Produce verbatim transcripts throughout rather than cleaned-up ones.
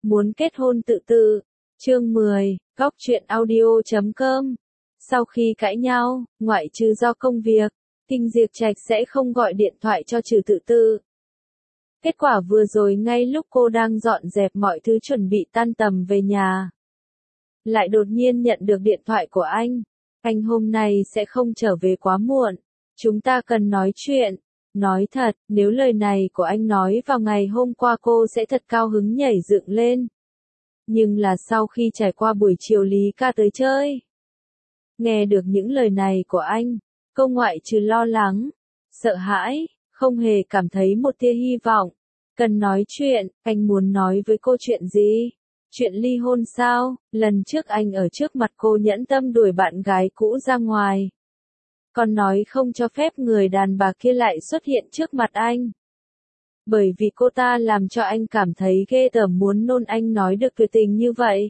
Muốn kết hôn tự tự. Chương mười, góc truyện audio chấm com. Sau khi cãi nhau, ngoại trừ do công việc, Kinh Diệp Trạch sẽ không gọi điện thoại cho Trừ Tự Tự. Kết quả vừa rồi ngay lúc cô đang dọn dẹp mọi thứ chuẩn bị tan tầm về nhà, lại đột nhiên nhận được điện thoại của anh. Anh hôm nay sẽ không trở về quá muộn. Chúng ta cần nói chuyện. Nói thật, nếu lời này của anh nói vào ngày hôm qua cô sẽ thật cao hứng nhảy dựng lên. Nhưng là sau khi trải qua buổi chiều Lý ca tới chơi, nghe được những lời này của anh, cô ngoại trừ lo lắng, sợ hãi, không hề cảm thấy một tia hy vọng. Cần nói chuyện, anh muốn nói với cô chuyện gì? Chuyện ly hôn sao? Lần trước anh ở trước mặt cô nhẫn tâm đuổi bạn gái cũ ra ngoài, còn nói không cho phép người đàn bà kia lại xuất hiện trước mặt anh. Bởi vì cô ta làm cho anh cảm thấy ghê tởm, muốn nôn. Anh nói được tuyệt tình như vậy,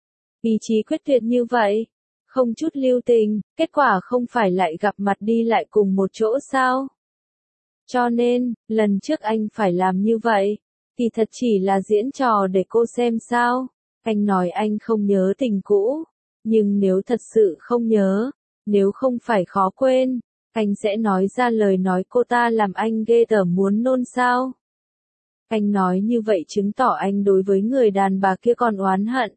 ý chí quyết tuyệt như vậy, không chút lưu tình, kết quả không phải lại gặp mặt đi lại cùng một chỗ sao? Cho nên, lần trước anh phải làm như vậy, thì thật chỉ là diễn trò để cô xem sao. Anh nói anh không nhớ tình cũ, nhưng nếu thật sự không nhớ, nếu không phải khó quên, anh sẽ nói ra lời nói cô ta làm anh ghê tởm muốn nôn sao? Anh nói như vậy chứng tỏ anh đối với người đàn bà kia còn oán hận.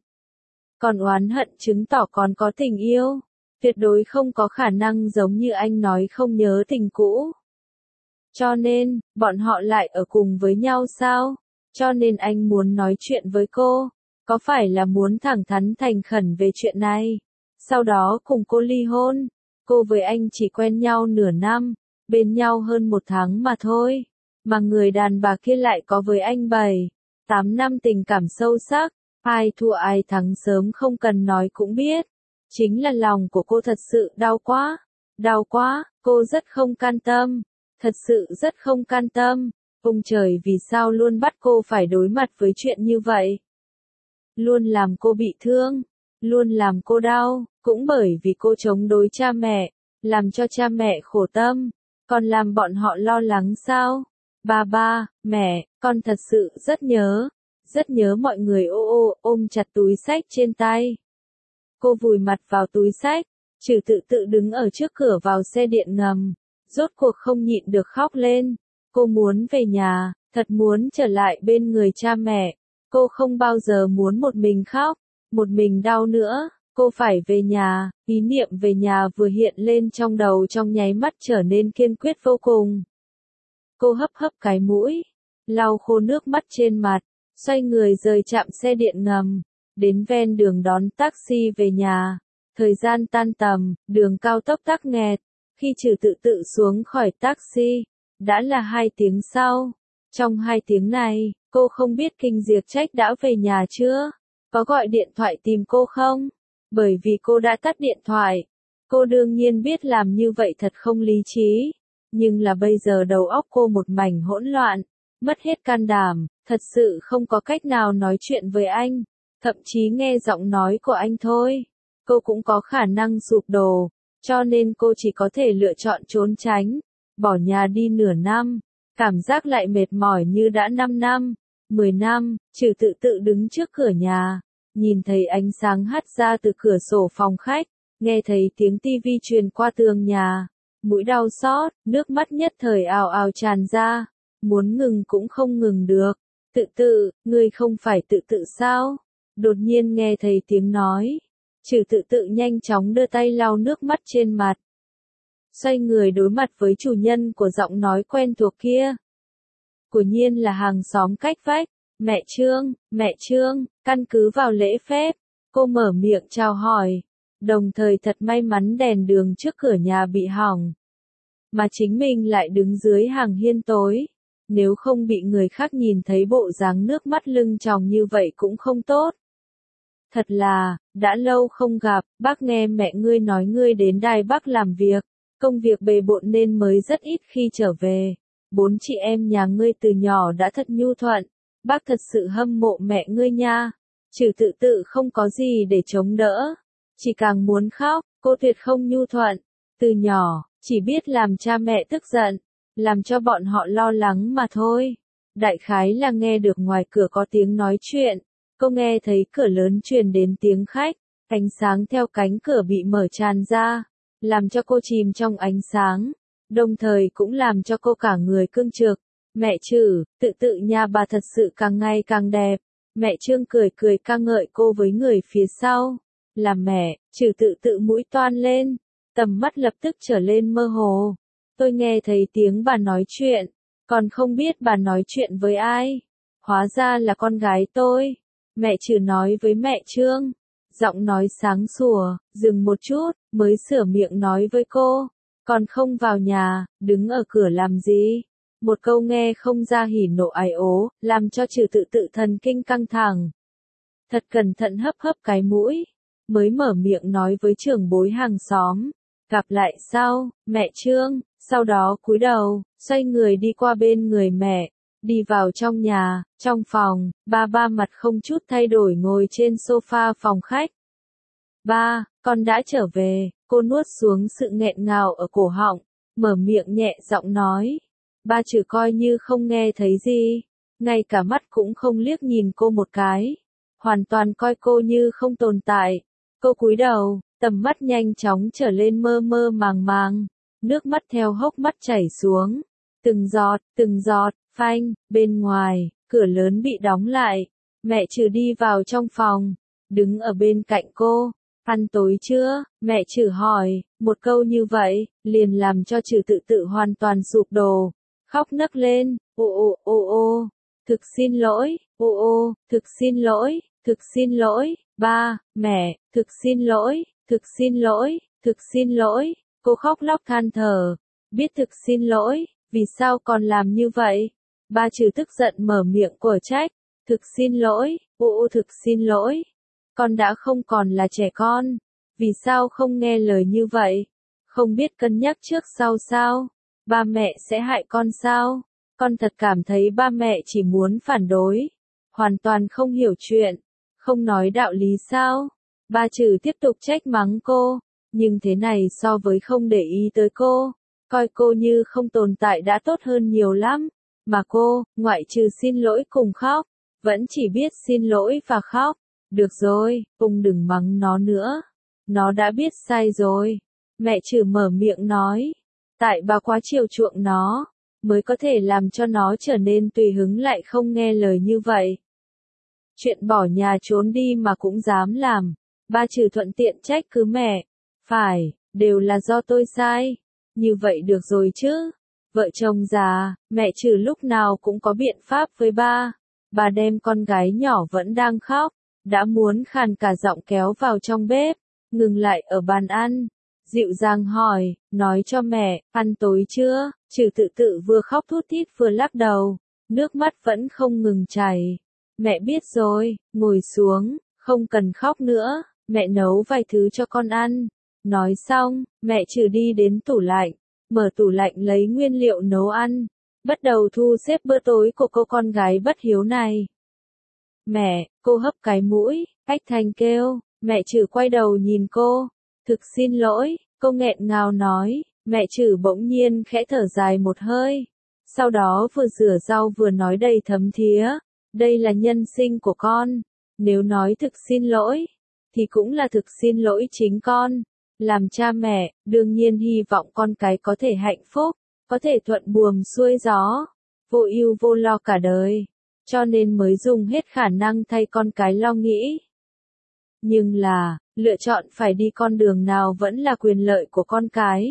Còn oán hận chứng tỏ còn có tình yêu. Tuyệt đối không có khả năng giống như anh nói không nhớ tình cũ. Cho nên, bọn họ lại ở cùng với nhau sao? Cho nên anh muốn nói chuyện với cô. Có phải là muốn thẳng thắn thành khẩn về chuyện này? Sau đó cùng cô ly hôn. Cô với anh chỉ quen nhau nửa năm, bên nhau hơn một tháng mà thôi. Mà người đàn bà kia lại có với anh bảy, tám năm tình cảm sâu sắc. Ai thua ai thắng sớm không cần nói cũng biết. Chính là lòng của cô thật sự đau quá. Đau quá, cô rất không can tâm. Thật sự rất không can tâm. Ông trời vì sao luôn bắt cô phải đối mặt với chuyện như vậy? Luôn làm cô bị thương. Luôn làm cô đau. Cũng bởi vì cô chống đối cha mẹ. Làm cho cha mẹ khổ tâm. Còn làm bọn họ lo lắng sao? Ba ba, mẹ, con thật sự rất nhớ. Rất nhớ mọi người. Ô ô, ôm chặt túi xách trên tay. Cô vùi mặt vào túi xách. Trừ Tự Tự đứng ở trước cửa vào xe điện ngầm. Rốt cuộc không nhịn được khóc lên. Cô muốn về nhà, thật muốn trở lại bên người cha mẹ. Cô không bao giờ muốn một mình khóc, một mình đau nữa. Cô phải về nhà. Ý niệm về nhà vừa hiện lên trong đầu trong nháy mắt trở nên kiên quyết vô cùng. Cô hấp hấp cái mũi, lau khô nước mắt trên mặt, xoay người rời trạm xe điện ngầm, đến ven đường đón taxi về nhà. Thời gian tan tầm, đường cao tốc tắc nghẹt. Khi Trừ Tự Tự xuống khỏi taxi, đã là hai tiếng sau. Trong hai tiếng này, cô không biết Kinh Diệp Trạch đã về nhà chưa? Có gọi điện thoại tìm cô không? Bởi vì cô đã tắt điện thoại. Cô đương nhiên biết làm như vậy thật không lý trí. Nhưng là bây giờ đầu óc cô một mảnh hỗn loạn, mất hết can đảm, thật sự không có cách nào nói chuyện với anh. Thậm chí nghe giọng nói của anh thôi, cô cũng có khả năng sụp đổ. Cho nên cô chỉ có thể lựa chọn trốn tránh, bỏ nhà đi nửa năm, cảm giác lại mệt mỏi như đã năm năm, mười năm. Trừ Tự Tự đứng trước cửa nhà, nhìn thấy ánh sáng hắt ra từ cửa sổ phòng khách, nghe thấy tiếng tivi truyền qua tường nhà, mũi đau xót, nước mắt nhất thời ào ào tràn ra, muốn ngừng cũng không ngừng được. Tự Tự, ngươi không phải Tự Tự sao? Đột nhiên nghe thấy tiếng nói. Trừ Tự Tự nhanh chóng đưa tay lau nước mắt trên mặt. Xoay người đối mặt với chủ nhân của giọng nói quen thuộc kia. Quả nhiên là hàng xóm cách vách. Mẹ Trương, mẹ Trương, căn cứ vào lễ phép, cô mở miệng chào hỏi. Đồng thời thật may mắn đèn đường trước cửa nhà bị hỏng, mà chính mình lại đứng dưới hàng hiên tối. Nếu không bị người khác nhìn thấy bộ dáng nước mắt lưng tròng như vậy cũng không tốt. Thật là, đã lâu không gặp, bác nghe mẹ ngươi nói ngươi đến Đài Bắc làm việc, công việc bề bộn nên mới rất ít khi trở về. Bốn chị em nhà ngươi từ nhỏ đã thật nhu thuận, bác thật sự hâm mộ mẹ ngươi nha. Trừ Tự Tự không có gì để chống đỡ, chỉ càng muốn khóc. Cô tuyệt không nhu thuận, từ nhỏ, chỉ biết làm cha mẹ tức giận, làm cho bọn họ lo lắng mà thôi. Đại khái là nghe được ngoài cửa có tiếng nói chuyện, Cô nghe thấy cửa lớn truyền đến tiếng khách, ánh sáng theo cánh cửa bị mở tràn ra, làm cho cô chìm trong ánh sáng, đồng thời cũng làm cho cô cả người cương trực. Mẹ Trử, tự tự nhà bà thật sự càng ngày càng đẹp. Mẹ Trương cười cười ca ngợi cô với người phía sau. Là mẹ, Trử tự tự mũi toan lên, tầm mắt lập tức trở lên mơ hồ. Tôi nghe thấy tiếng bà nói chuyện, còn không biết bà nói chuyện với ai. Hóa ra là con gái tôi. Mẹ Trử nói với mẹ Trương, giọng nói sáng sủa, dừng một chút, mới sửa miệng nói với cô, còn không vào nhà, đứng ở cửa làm gì? Một câu nghe không ra hỉ nộ ái ố, làm cho Trử tự tự thần kinh căng thẳng. Thật cẩn thận hấp hấp cái mũi, mới mở miệng nói với trưởng bối hàng xóm, gặp lại sau, mẹ Trương, sau đó cúi đầu, xoay người đi qua bên người mẹ, đi vào trong nhà, trong phòng, ba ba mặt không chút thay đổi ngồi trên sofa phòng khách. Ba, con đã trở về, cô nuốt xuống sự nghẹn ngào ở cổ họng, mở miệng nhẹ giọng nói. Ba Trử coi như không nghe thấy gì, ngay cả mắt cũng không liếc nhìn cô một cái, hoàn toàn coi cô như không tồn tại. Cô cúi đầu, tầm mắt nhanh chóng trở lên mơ mơ màng màng, nước mắt theo hốc mắt chảy xuống, từng giọt, từng giọt, phanh, bên ngoài, cửa lớn bị đóng lại, mẹ Trử đi vào trong phòng, đứng ở bên cạnh cô. Ăn tối chưa? Mẹ Trử hỏi, một câu như vậy, liền làm cho Trử tự tự hoàn toàn sụp đổ, khóc nấc lên, ô ô ô ô, thực xin lỗi, ô ô, thực xin lỗi, thực xin lỗi, ba, mẹ, thực xin lỗi, thực xin lỗi, thực xin lỗi, cô khóc lóc than thở, biết thực xin lỗi, vì sao còn làm như vậy? Ba Trử tức giận mở miệng của trách, thực xin lỗi, ô ô thực xin lỗi. Con đã không còn là trẻ con, vì sao không nghe lời như vậy? Không biết cân nhắc trước sau sao? Ba mẹ sẽ hại con sao? Con thật cảm thấy ba mẹ chỉ muốn phản đối, hoàn toàn không hiểu chuyện, không nói đạo lý sao? Ba Trử tiếp tục trách mắng cô, nhưng thế này so với không để ý tới cô, coi cô như không tồn tại đã tốt hơn nhiều lắm, mà cô, ngoại trừ xin lỗi cùng khóc, vẫn chỉ biết xin lỗi và khóc. Được rồi, ông đừng mắng nó nữa. Nó đã biết sai rồi. Mẹ Trử mở miệng nói. Tại bà quá chiều chuộng nó, mới có thể làm cho nó trở nên tùy hứng lại không nghe lời như vậy. Chuyện bỏ nhà trốn đi mà cũng dám làm. Ba Trử thuận tiện trách cứ mẹ. Phải, đều là do tôi sai. Như vậy được rồi chứ. Vợ chồng già, mẹ Trử lúc nào cũng có biện pháp với ba. Bà đem con gái nhỏ vẫn đang khóc, đã muốn khàn cả giọng kéo vào trong bếp, ngừng lại ở bàn ăn, dịu dàng hỏi, nói cho mẹ, ăn tối chưa? Trử tự tự vừa khóc thút thít vừa lắc đầu, nước mắt vẫn không ngừng chảy. Mẹ biết rồi, ngồi xuống, không cần khóc nữa, mẹ nấu vài thứ cho con ăn. Nói xong, mẹ Trử đi đến tủ lạnh, mở tủ lạnh lấy nguyên liệu nấu ăn, bắt đầu thu xếp bữa tối của cô con gái bất hiếu này. Mẹ, cô hấp cái mũi, ách thanh kêu, mẹ Trử quay đầu nhìn cô, thực xin lỗi, cô nghẹn ngào nói, mẹ Trử bỗng nhiên khẽ thở dài một hơi, sau đó vừa rửa rau vừa nói đầy thấm thía, đây là nhân sinh của con, nếu nói thực xin lỗi, thì cũng là thực xin lỗi chính con, làm cha mẹ, đương nhiên hy vọng con cái có thể hạnh phúc, có thể thuận buồm xuôi gió, vô ưu vô lo cả đời. Cho nên mới dùng hết khả năng thay con cái lo nghĩ. Nhưng là, lựa chọn phải đi con đường nào vẫn là quyền lợi của con cái.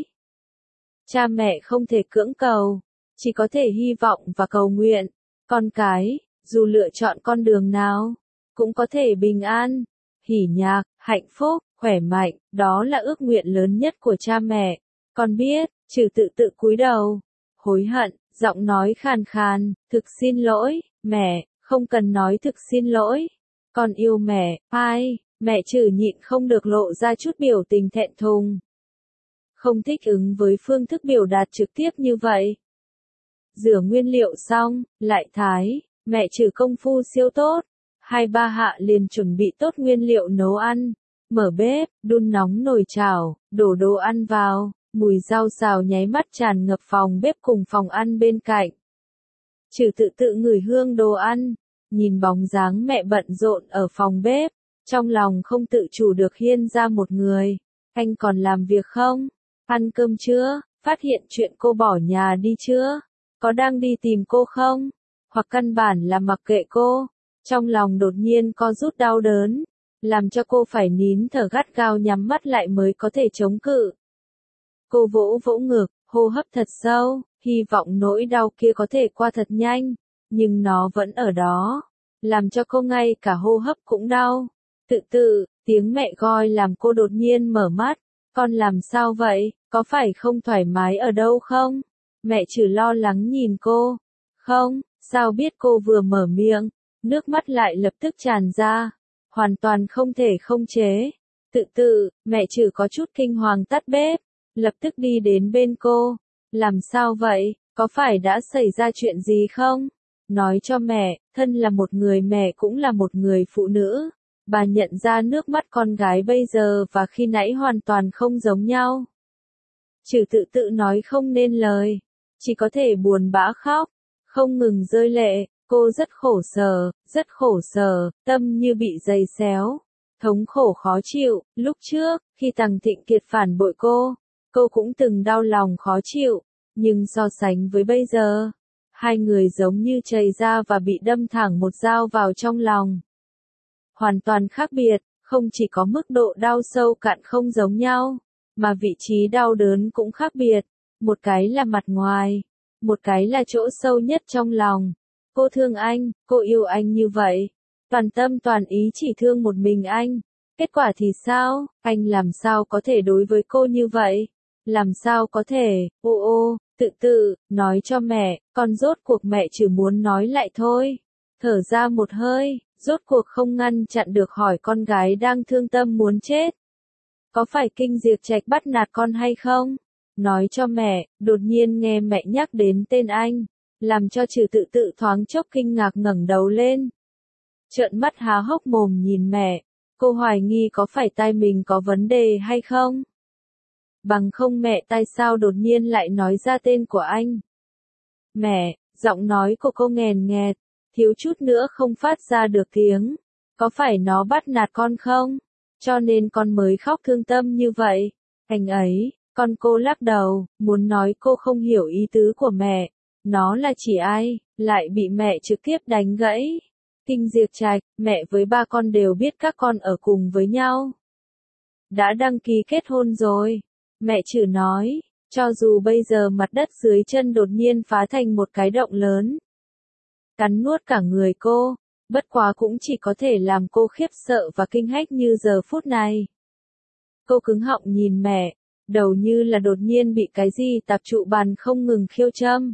Cha mẹ không thể cưỡng cầu, chỉ có thể hy vọng và cầu nguyện. Con cái, dù lựa chọn con đường nào, cũng có thể bình an, hỉ nhạc, hạnh phúc, khỏe mạnh, đó là ước nguyện lớn nhất của cha mẹ. Con biết, Trử tự tự cúi đầu, hối hận, giọng nói khàn khàn, thực xin lỗi. Mẹ, không cần nói thực xin lỗi. Con yêu mẹ, ai? Mẹ Trử nhịn không được lộ ra chút biểu tình thẹn thùng. Không thích ứng với phương thức biểu đạt trực tiếp như vậy. Rửa nguyên liệu xong, lại thái, mẹ Trử công phu siêu tốt. Hai ba hạ liền chuẩn bị tốt nguyên liệu nấu ăn. Mở bếp, đun nóng nồi chảo, đổ đồ ăn vào, mùi rau xào nháy mắt tràn ngập phòng bếp cùng phòng ăn bên cạnh. Trử tự tự ngửi hương đồ ăn, nhìn bóng dáng mẹ bận rộn ở phòng bếp, trong lòng không tự chủ được hiên ra một người. Anh còn làm việc không? Ăn cơm chưa? Phát hiện chuyện cô bỏ nhà đi chưa? Có đang đi tìm cô không? Hoặc căn bản là mặc kệ cô? Trong lòng đột nhiên co rút đau đớn, làm cho cô phải nín thở gắt gao nhắm mắt lại mới có thể chống cự. Cô vỗ vỗ ngực, hô hấp thật sâu, hy vọng nỗi đau kia có thể qua thật nhanh, nhưng nó vẫn ở đó, làm cho cô ngay cả hô hấp cũng đau. Tự tự, tiếng mẹ gọi làm cô đột nhiên mở mắt, con làm sao vậy, có phải không thoải mái ở đâu không? Mẹ Trử lo lắng nhìn cô. Không, sao biết cô vừa mở miệng, nước mắt lại lập tức tràn ra, hoàn toàn không thể không chế. Tự tự, mẹ Trử có chút kinh hoàng tắt bếp, lập tức đi đến bên cô. Làm sao vậy, có phải đã xảy ra chuyện gì không? Nói cho mẹ, thân là một người mẹ cũng là một người phụ nữ. Bà nhận ra nước mắt con gái bây giờ và khi nãy hoàn toàn không giống nhau. Trử tự tự nói không nên lời, chỉ có thể buồn bã khóc, không ngừng rơi lệ. Cô rất khổ sở, rất khổ sở, tâm như bị giày xéo, thống khổ khó chịu. Lúc trước, khi Tằng Thịnh Kiệt phản bội cô, cô cũng từng đau lòng khó chịu, nhưng so sánh với bây giờ, hai người giống như chày ra và bị đâm thẳng một dao vào trong lòng. Hoàn toàn khác biệt, không chỉ có mức độ đau sâu cạn không giống nhau, mà vị trí đau đớn cũng khác biệt. Một cái là mặt ngoài, một cái là chỗ sâu nhất trong lòng. Cô thương anh, cô yêu anh như vậy, toàn tâm toàn ý chỉ thương một mình anh. Kết quả thì sao, anh làm sao có thể đối với cô như vậy? Làm sao có thể, ô ô, tự tự, nói cho mẹ, con rốt cuộc mẹ chỉ muốn nói lại thôi. Thở ra một hơi, rốt cuộc không ngăn chặn được hỏi con gái đang thương tâm muốn chết. Có phải Kinh Diệp Trạch bắt nạt con hay không? Nói cho mẹ, đột nhiên nghe mẹ nhắc đến tên anh, làm cho Trử tự tự thoáng chốc kinh ngạc ngẩng đầu lên. Trợn mắt há hốc mồm nhìn mẹ, cô hoài nghi có phải tai mình có vấn đề hay không? Bằng không mẹ tại sao đột nhiên lại nói ra tên của anh? Mẹ, giọng nói của cô nghèn nghẹt, thiếu chút nữa không phát ra được tiếng. Có phải nó bắt nạt con không? Cho nên con mới khóc thương tâm như vậy. Anh ấy, con cô lắc đầu, muốn nói cô không hiểu ý tứ của mẹ. Nó là chỉ ai, lại bị mẹ trực tiếp đánh gãy. Kinh Diệp Trạch, mẹ với ba con đều biết các con ở cùng với nhau. Đã đăng ký kết hôn rồi. Mẹ Trử nói, cho dù bây giờ mặt đất dưới chân đột nhiên phá thành một cái động lớn, cắn nuốt cả người cô, bất quá cũng chỉ có thể làm cô khiếp sợ và kinh hách như giờ phút này. Cô cứng họng nhìn mẹ, đầu như là đột nhiên bị cái gì tạp trụ bàn không ngừng khiêu châm.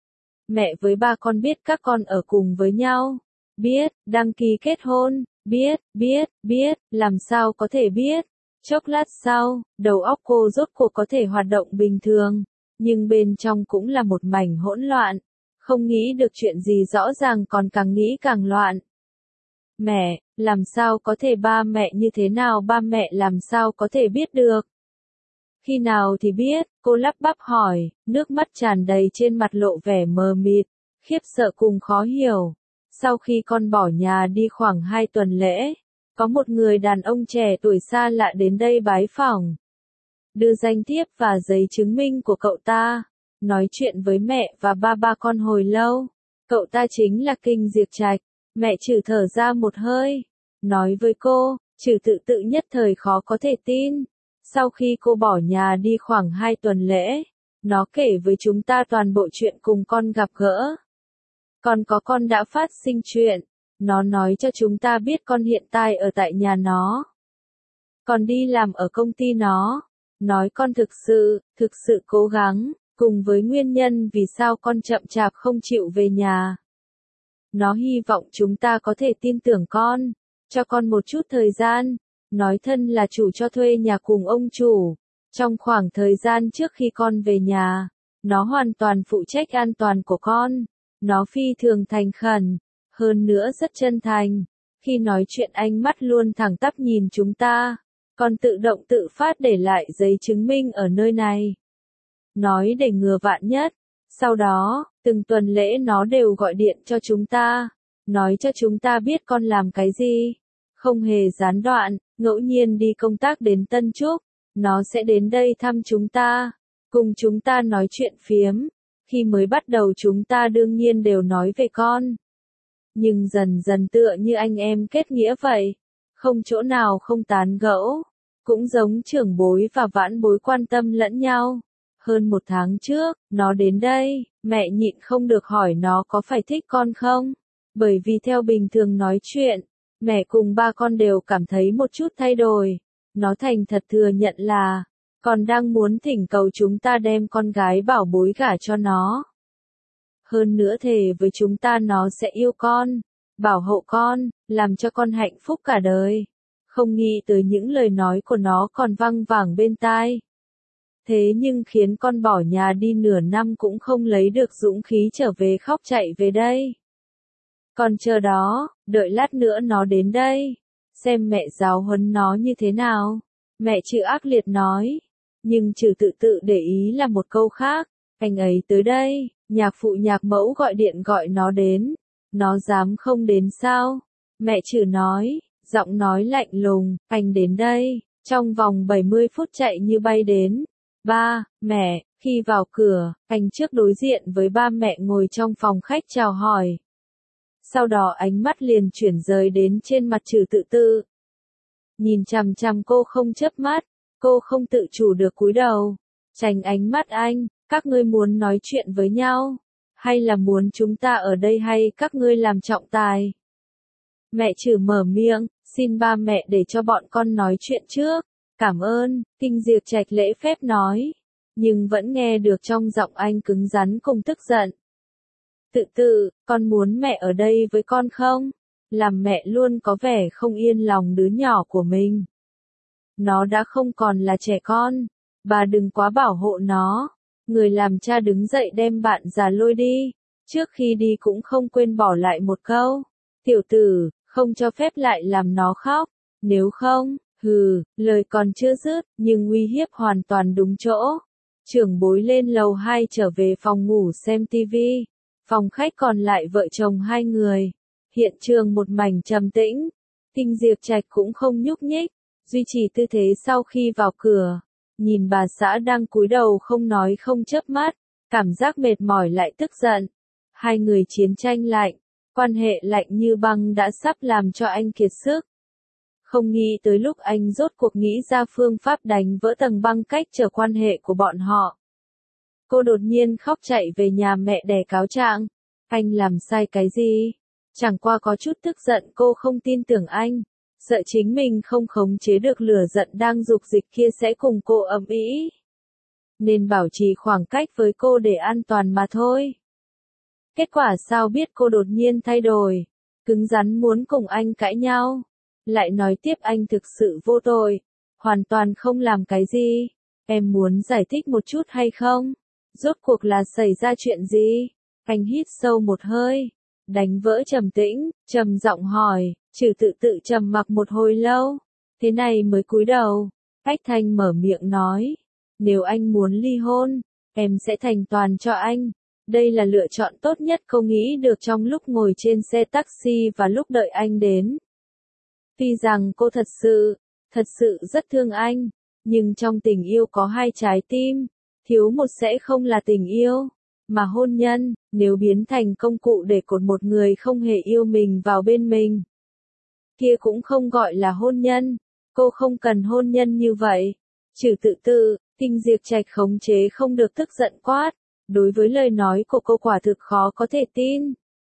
Mẹ với ba con biết các con ở cùng với nhau. Biết, đăng ký kết hôn, biết, biết, biết, làm sao có thể biết. Chốc lát sau, đầu óc cô rốt cuộc có thể hoạt động bình thường, nhưng bên trong cũng là một mảnh hỗn loạn. Không nghĩ được chuyện gì rõ ràng còn càng nghĩ càng loạn. Mẹ, làm sao có thể ba mẹ như thế nào ba mẹ làm sao có thể biết được? Khi nào thì biết, cô lắp bắp hỏi, nước mắt tràn đầy trên mặt lộ vẻ mờ mịt, khiếp sợ cùng khó hiểu. Sau khi con bỏ nhà đi khoảng hai tuần lễ, có một người đàn ông trẻ tuổi xa lạ đến đây bái phỏng. Đưa danh thiếp và giấy chứng minh của cậu ta. Nói chuyện với mẹ và ba ba con hồi lâu. Cậu ta chính là Kinh Diệp Trạch. Mẹ Trử thở ra một hơi. Nói với cô, Trử tự tự nhất thời khó có thể tin. Sau khi cô bỏ nhà đi khoảng hai tuần lễ, nó kể với chúng ta toàn bộ chuyện cùng con gặp gỡ. Còn có con đã phát sinh chuyện. Nó nói cho chúng ta biết con hiện tại ở tại nhà nó. Còn đi làm ở công ty nó. Nói con thực sự, thực sự cố gắng, cùng với nguyên nhân vì sao con chậm chạp không chịu về nhà. Nó hy vọng chúng ta có thể tin tưởng con, cho con một chút thời gian. Nói thân là chủ cho thuê nhà cùng ông chủ. Trong khoảng thời gian trước khi con về nhà, nó hoàn toàn phụ trách an toàn của con. Nó phi thường thành khẩn, hơn nữa rất chân thành. Khi nói chuyện ánh mắt luôn thẳng tắp nhìn chúng ta, còn tự động tự phát để lại giấy chứng minh ở nơi này. Nói để ngừa vạn nhất. Sau đó, từng tuần lễ nó đều gọi điện cho chúng ta. nói cho chúng ta biết con làm cái gì. Không hề gián đoạn, ngẫu nhiên đi công tác đến Tân Trúc, nó sẽ đến đây thăm chúng ta, cùng chúng ta nói chuyện phiếm. Khi mới bắt đầu chúng ta đương nhiên đều nói về con. Nhưng dần dần tựa như anh em kết nghĩa vậy, không chỗ nào không tán gẫu, cũng giống trưởng bối và vãn bối quan tâm lẫn nhau. Hơn một tháng trước, nó đến đây, mẹ nhịn không được hỏi nó có phải thích con không, bởi vì theo bình thường nói chuyện, mẹ cùng ba con đều cảm thấy một chút thay đổi. Nó thành thật thừa nhận là, còn đang muốn thỉnh cầu chúng ta đem con gái bảo bối gả cho nó. Hơn nữa thề với chúng ta nó sẽ yêu con, bảo hộ con, làm cho con hạnh phúc cả đời. Không nghĩ tới những lời nói của nó còn văng vẳng bên tai. Thế nhưng khiến con bỏ nhà đi nửa năm cũng không lấy được dũng khí trở về khóc chạy về đây. Còn chờ đó, đợi lát nữa nó đến đây, xem mẹ giáo huấn nó như thế nào. Mẹ Trừ ác liệt nói, nhưng Trừ tự tự để ý là một câu khác. Anh ấy tới đây, nhạc phụ nhạc mẫu gọi điện gọi nó đến, nó dám không đến sao? Mẹ Trừ nói, giọng nói lạnh lùng, anh đến đây, trong vòng bảy mươi phút chạy như bay đến. Ba, mẹ, khi vào cửa, anh trước đối diện với ba mẹ ngồi trong phòng khách chào hỏi. Sau đó ánh mắt liền chuyển rời đến trên mặt Trừ tự tự. Nhìn chằm chằm cô không chớp mắt, cô không tự chủ được cúi đầu, tránh ánh mắt anh. Các ngươi muốn nói chuyện với nhau, hay là muốn chúng ta ở đây hay các ngươi làm trọng tài? Mẹ Trừ mở miệng, xin ba mẹ để cho bọn con nói chuyện trước. Cảm ơn, Kinh Diệp Trạch lễ phép nói, nhưng vẫn nghe được trong giọng anh cứng rắn cùng tức giận. Tự tự, con muốn mẹ ở đây với con không? Làm mẹ luôn có vẻ không yên lòng đứa nhỏ của mình. Nó đã không còn là trẻ con, bà đừng quá bảo hộ nó. Người làm cha đứng dậy đem bạn già lôi đi, trước khi đi cũng không quên bỏ lại một câu. Tiểu tử, không cho phép lại làm nó khóc, nếu không, hừ, lời còn chưa dứt, nhưng uy hiếp hoàn toàn đúng chỗ. Trưởng bối lên lầu hai trở về phòng ngủ xem tivi, phòng khách còn lại vợ chồng hai người. Hiện trường một mảnh trầm tĩnh, Kinh Diệp Trạch cũng không nhúc nhích, duy trì tư thế sau khi vào cửa. Nhìn bà xã đang cúi đầu không nói không chớp mắt, cảm giác mệt mỏi lại tức giận. Hai người chiến tranh lạnh, quan hệ lạnh như băng đã sắp làm cho anh kiệt sức. Không nghĩ tới lúc anh rốt cuộc nghĩ ra phương pháp đánh vỡ tầng băng cách trở quan hệ của bọn họ. Cô đột nhiên khóc chạy về nhà mẹ đẻ cáo trạng. Anh làm sai cái gì? Chẳng qua có chút tức giận cô không tin tưởng anh. Sợ chính mình không khống chế được lửa giận đang dục dịch kia sẽ cùng cô ầm ĩ, nên bảo trì khoảng cách với cô để an toàn mà thôi. Kết quả sao biết cô đột nhiên thay đổi, cứng rắn muốn cùng anh cãi nhau, lại nói tiếp anh thực sự vô tội, hoàn toàn không làm cái gì. Em muốn giải thích một chút hay không? Rốt cuộc là xảy ra chuyện gì? Anh hít sâu một hơi, đánh vỡ trầm tĩnh, trầm giọng hỏi. Trừ tự tự trầm mặc một hồi lâu, thế này mới cúi đầu. Ách Thanh mở miệng nói, nếu anh muốn ly hôn, em sẽ thành toàn cho anh. Đây là lựa chọn tốt nhất cô nghĩ được trong lúc ngồi trên xe taxi và lúc đợi anh đến. Tuy rằng cô thật sự, thật sự rất thương anh, nhưng trong tình yêu có hai trái tim, thiếu một sẽ không là tình yêu, mà hôn nhân, nếu biến thành công cụ để cột một người không hề yêu mình vào bên mình. Kia cũng không gọi là hôn nhân, cô không cần hôn nhân như vậy. Trừ tự tự, Kinh Diệp Trạch khống chế không được tức giận quát, đối với lời nói của cô quả thực khó có thể tin.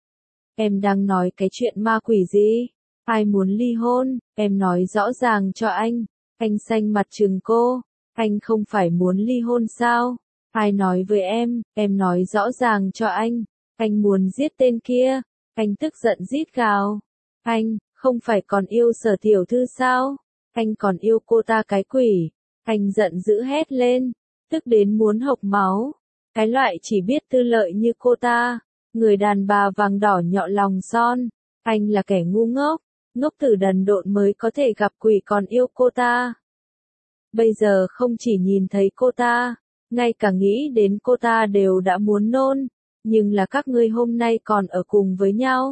Em đang nói cái chuyện ma quỷ gì? Ai muốn ly hôn, em nói rõ ràng cho anh. Anh xanh mặt trừng cô, anh không phải muốn ly hôn sao? Ai nói với em, em nói rõ ràng cho anh. Anh muốn giết tên kia, anh tức giận rít gào. Anh, không phải còn yêu Sở tiểu thư sao? Anh còn yêu cô ta cái quỷ. Anh giận dữ hét lên, tức đến muốn hộc máu. Cái loại chỉ biết tư lợi như cô ta, người đàn bà vàng đỏ nhọ lòng son. Anh là kẻ ngu ngốc, ngốc tử đần độn mới có thể gặp quỷ còn yêu cô ta. Bây giờ không chỉ nhìn thấy cô ta, ngay cả nghĩ đến cô ta đều đã muốn nôn. Nhưng là các ngươi hôm nay còn ở cùng với nhau.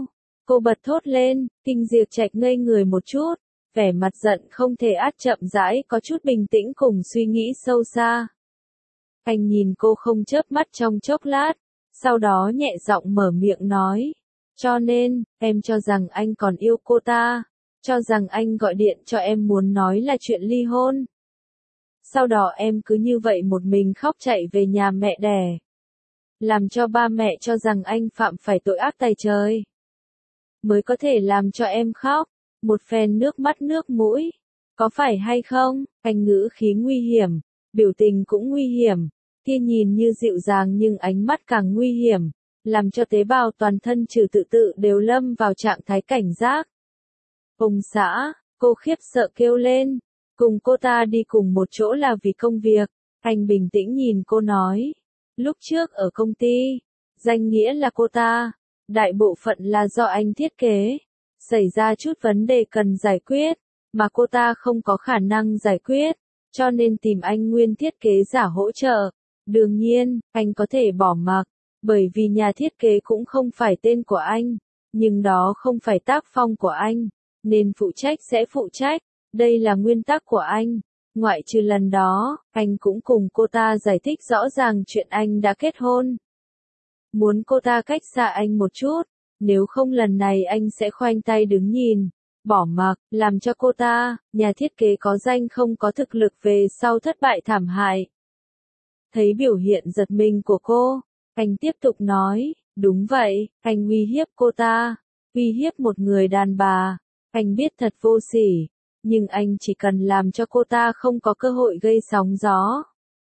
Cô bật thốt lên, Kinh Diệp Trạch ngây người một chút, vẻ mặt giận không thể át chậm rãi có chút bình tĩnh cùng suy nghĩ sâu xa. Anh nhìn cô không chớp mắt trong chốc lát, sau đó nhẹ giọng mở miệng nói. Cho nên, em cho rằng anh còn yêu cô ta, cho rằng anh gọi điện cho em muốn nói là chuyện ly hôn. Sau đó em cứ như vậy một mình khóc chạy về nhà mẹ đẻ. Làm cho ba mẹ cho rằng anh phạm phải tội ác tày trời. Mới có thể làm cho em khóc, một phen nước mắt nước mũi. Có phải hay không? Anh ngữ khí nguy hiểm, biểu tình cũng nguy hiểm. Kia nhìn như dịu dàng nhưng ánh mắt càng nguy hiểm, làm cho tế bào toàn thân Trừ Tự Tự đều lâm vào trạng thái cảnh giác. Ông xã, cô khiếp sợ kêu lên, cùng cô ta đi cùng một chỗ là vì công việc. Anh bình tĩnh nhìn cô nói, lúc trước ở công ty, danh nghĩa là cô ta, đại bộ phận là do anh thiết kế, xảy ra chút vấn đề cần giải quyết, mà cô ta không có khả năng giải quyết, cho nên tìm anh nguyên thiết kế giả hỗ trợ. Đương nhiên, anh có thể bỏ mặc, bởi vì nhà thiết kế cũng không phải tên của anh, nhưng đó không phải tác phong của anh, nên phụ trách sẽ phụ trách, đây là nguyên tắc của anh. Ngoại trừ lần đó, anh cũng cùng cô ta giải thích rõ ràng chuyện anh đã kết hôn. Muốn cô ta cách xa anh một chút, nếu không lần này anh sẽ khoanh tay đứng nhìn, bỏ mặc, làm cho cô ta, nhà thiết kế có danh không có thực lực về sau thất bại thảm hại. Thấy biểu hiện giật mình của cô, anh tiếp tục nói, đúng vậy, anh uy hiếp cô ta, uy hiếp một người đàn bà, anh biết thật vô sỉ, nhưng anh chỉ cần làm cho cô ta không có cơ hội gây sóng gió.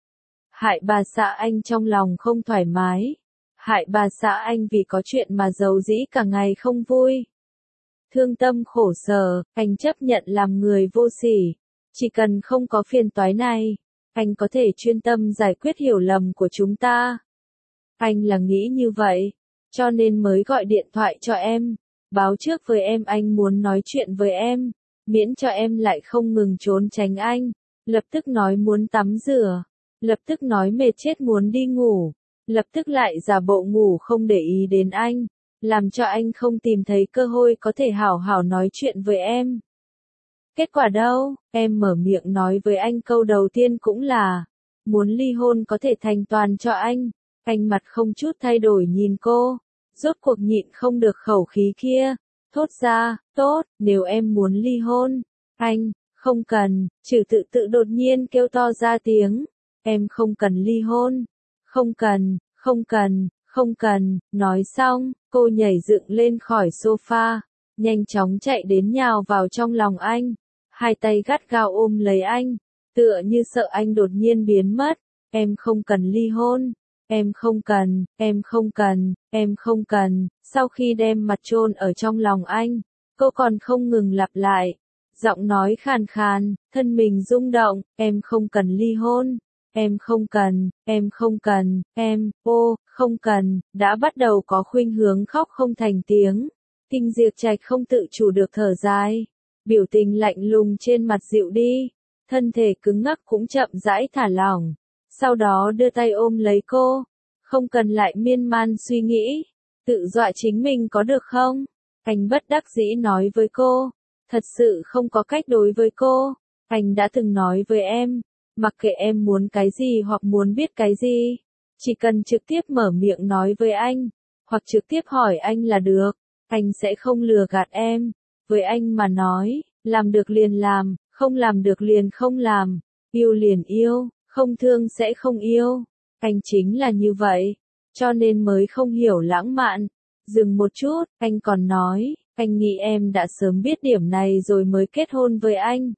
Hại bà xã anh trong lòng không thoải mái, hại bà xã anh vì có chuyện mà giàu dĩ cả ngày không vui. Thương tâm khổ sở, anh chấp nhận làm người vô sỉ, chỉ cần không có phiền toái này, anh có thể chuyên tâm giải quyết hiểu lầm của chúng ta. Anh là nghĩ như vậy, cho nên mới gọi điện thoại cho em, báo trước với em anh muốn nói chuyện với em, miễn cho em lại không ngừng trốn tránh anh, lập tức nói muốn tắm rửa, lập tức nói mệt chết muốn đi ngủ, lập tức lại giả bộ ngủ không để ý đến anh, làm cho anh không tìm thấy cơ hội có thể hảo hảo nói chuyện với em. Kết quả đâu, em mở miệng nói với anh câu đầu tiên cũng là, muốn ly hôn có thể thành toàn cho anh. Anh mặt không chút thay đổi nhìn cô, rốt cuộc nhịn không được khẩu khí kia, thốt ra, tốt, nếu em muốn ly hôn, anh, không cần, Trừ Tự Tự đột nhiên kêu to ra tiếng, em không cần ly hôn, không cần, không cần, không cần, nói xong, cô nhảy dựng lên khỏi sofa, nhanh chóng chạy đến nhào vào trong lòng anh, hai tay gắt gao ôm lấy anh, tựa như sợ anh đột nhiên biến mất, em không cần ly hôn. Em không cần, em không cần, em không cần, sau khi đem mặt chôn ở trong lòng anh, cô còn không ngừng lặp lại, giọng nói khàn khàn, thân mình rung động, em không cần ly hôn, em không cần, em không cần, em, ô, không cần, đã bắt đầu có khuynh hướng khóc không thành tiếng, Kinh Diệp Trạch không tự chủ được thở dài, biểu tình lạnh lùng trên mặt dịu đi, thân thể cứng ngắc cũng chậm rãi thả lỏng. Sau đó đưa tay ôm lấy cô, không cần lại miên man suy nghĩ, tự dọa chính mình có được không? Anh bất đắc dĩ nói với cô, thật sự không có cách đối với cô, anh đã từng nói với em, mặc kệ em muốn cái gì hoặc muốn biết cái gì, chỉ cần trực tiếp mở miệng nói với anh, hoặc trực tiếp hỏi anh là được, anh sẽ không lừa gạt em, với anh mà nói, làm được liền làm, không làm được liền không làm, yêu liền yêu. Không thương sẽ không yêu, anh chính là như vậy, cho nên mới không hiểu lãng mạn. Dừng một chút, anh còn nói, anh nghĩ em đã sớm biết điểm này rồi mới kết hôn với anh.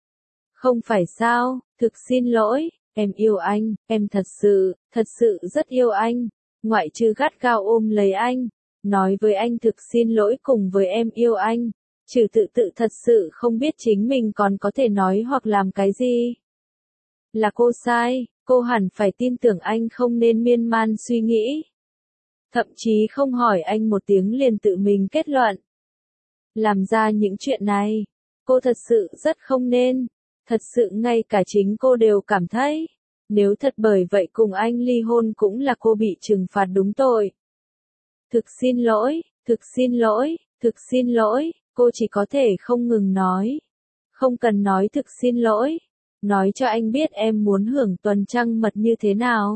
Không phải sao, thực xin lỗi, em yêu anh, em thật sự, thật sự rất yêu anh, ngoại trừ gắt gao ôm lấy anh, nói với anh thực xin lỗi cùng với em yêu anh, Trừ Tự Tự thật sự không biết chính mình còn có thể nói hoặc làm cái gì. Là cô sai, cô hẳn phải tin tưởng anh không nên miên man suy nghĩ. Thậm chí không hỏi anh một tiếng liền tự mình kết luận. Làm ra những chuyện này, cô thật sự rất không nên, thật sự ngay cả chính cô đều cảm thấy, nếu thật bởi vậy cùng anh ly hôn cũng là cô bị trừng phạt đúng tội. Thực xin lỗi, thực xin lỗi, Thực xin lỗi, cô chỉ có thể không ngừng nói. Không cần nói thực xin lỗi. Nói cho anh biết em muốn hưởng tuần trăng mật như thế nào.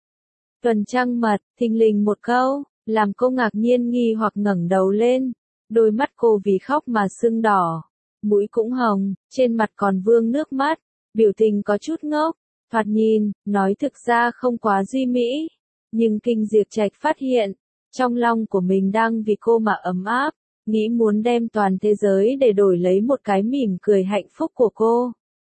Tuần trăng mật, thình lình một câu, làm cô ngạc nhiên nghi hoặc ngẩng đầu lên. Đôi mắt cô vì khóc mà sưng đỏ. Mũi cũng hồng, trên mặt còn vương nước mắt. Biểu tình có chút ngốc. Thoạt nhìn, nói thực ra không quá duy mỹ. Nhưng Kinh Diệp Trạch phát hiện, trong lòng của mình đang vì cô mà ấm áp. Nghĩ muốn đem toàn thế giới để đổi lấy một cái mỉm cười hạnh phúc của cô.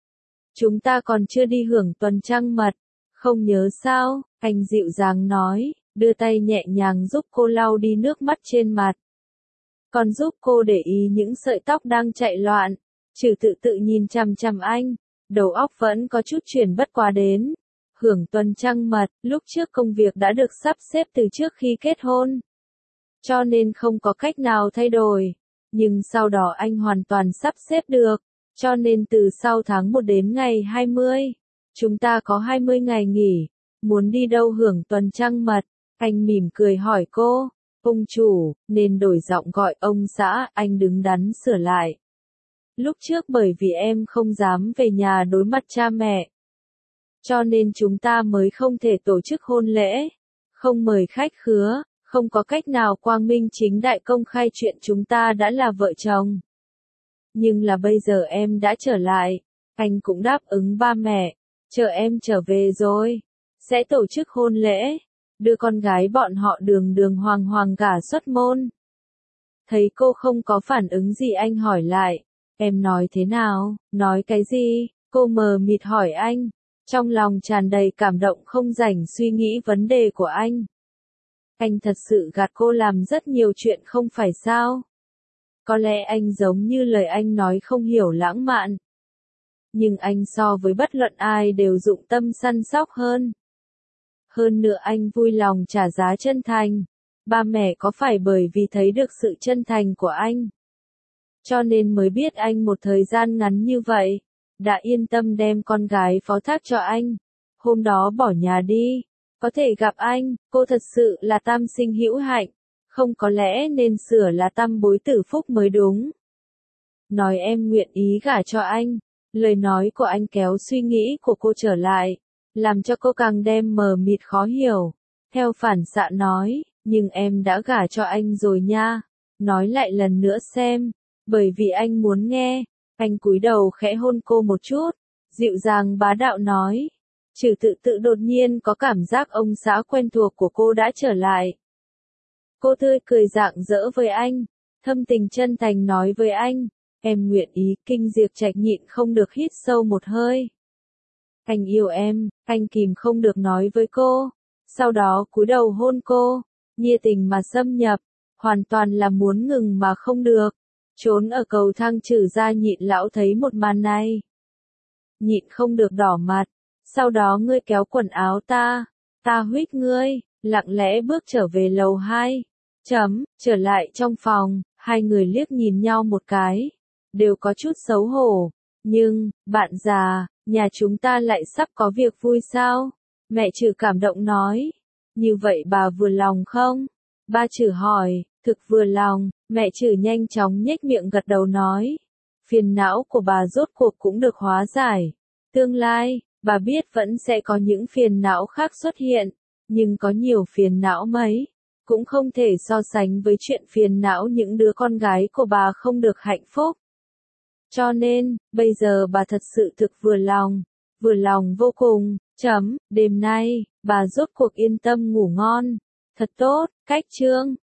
Chúng ta còn chưa đi hưởng tuần trăng mật. Không nhớ sao, anh dịu dàng nói, đưa tay nhẹ nhàng giúp cô lau đi nước mắt trên mặt. Còn giúp cô để ý những sợi tóc đang chạy loạn. Trừ tự tự nhìn chằm chằm anh, đầu óc vẫn có chút chuyển bất quá đến. Hưởng tuần trăng mật, lúc trước công việc đã được sắp xếp từ trước khi kết hôn. Cho nên không có cách nào thay đổi. Nhưng sau đó anh hoàn toàn sắp xếp được. Cho nên từ sau tháng một đến ngày hai mươi, chúng ta có hai mươi ngày nghỉ. Muốn đi đâu hưởng tuần trăng mật? Anh mỉm cười hỏi cô. Ông chủ, nên đổi giọng gọi ông xã, anh đứng đắn sửa lại. Lúc trước bởi vì em không dám về nhà đối mặt cha mẹ. Cho nên chúng ta mới không thể tổ chức hôn lễ. Không mời khách khứa, không có cách nào quang minh chính đại công khai chuyện chúng ta đã là vợ chồng. Nhưng là bây giờ em đã trở lại, anh cũng đáp ứng ba mẹ, chờ em trở về rồi, sẽ tổ chức hôn lễ, đưa con gái bọn họ đường đường hoàng hoàng gả xuất môn. Thấy cô không có phản ứng gì anh hỏi lại, em nói thế nào, nói cái gì, cô mờ mịt hỏi anh, trong lòng tràn đầy cảm động không rảnh suy nghĩ vấn đề của anh. Anh thật sự gạt cô làm rất nhiều chuyện không phải sao? Có lẽ anh giống như lời anh nói không hiểu lãng mạn. Nhưng anh so với bất luận ai đều dụng tâm săn sóc hơn. Hơn nữa anh vui lòng trả giá chân thành. Ba mẹ có phải bởi vì thấy được sự chân thành của anh, cho nên mới biết anh một thời gian ngắn như vậy, đã yên tâm đem con gái phó thác cho anh. Hôm đó bỏ nhà đi, có thể gặp anh, cô thật sự là tam sinh hữu hạnh. Không có lẽ nên sửa là tam bối tử phúc mới đúng. Nói em nguyện ý gả cho anh. Lời nói của anh kéo suy nghĩ của cô trở lại, làm cho cô càng đem mờ mịt khó hiểu. Theo phản xạ nói, nhưng em đã gả cho anh rồi nha. Nói lại lần nữa xem, bởi vì anh muốn nghe. Anh cúi đầu khẽ hôn cô một chút, dịu dàng bá đạo nói. Trừ tự tự đột nhiên có cảm giác ông xã quen thuộc của cô đã trở lại. Cô tươi cười rạng rỡ với anh, thâm tình chân thành nói với anh, em nguyện ý. Kinh Diệp Trạch nhịn không được hít sâu một hơi. Anh yêu em, anh kìm không được nói với cô, sau đó cúi đầu hôn cô, nhiệt tình mà xâm nhập, hoàn toàn là muốn ngừng mà không được. Trốn ở cầu thang Trừ gia nhịn lão thấy một màn này, nhịn không được đỏ mặt. Sau đó ngươi kéo quần áo ta, ta huých ngươi, lặng lẽ bước trở về lầu hai. Chấm, trở lại trong phòng, hai người liếc nhìn nhau một cái, đều có chút xấu hổ. Nhưng, bạn già, nhà chúng ta lại sắp có việc vui sao? Mẹ Trừ cảm động nói. Như vậy bà vừa lòng không? Ba Trừ hỏi, thực vừa lòng. Mẹ Trừ nhanh chóng nhếch miệng gật đầu nói. Phiền não của bà rốt cuộc cũng được hóa giải. Tương lai, bà biết vẫn sẽ có những phiền não khác xuất hiện, nhưng có nhiều phiền não mấy, cũng không thể so sánh với chuyện phiền não những đứa con gái của bà không được hạnh phúc. Cho nên, bây giờ bà thật sự thực vừa lòng, vừa lòng vô cùng. Chấm, đêm nay, bà rốt cuộc yên tâm ngủ ngon. Thật tốt, cách chương.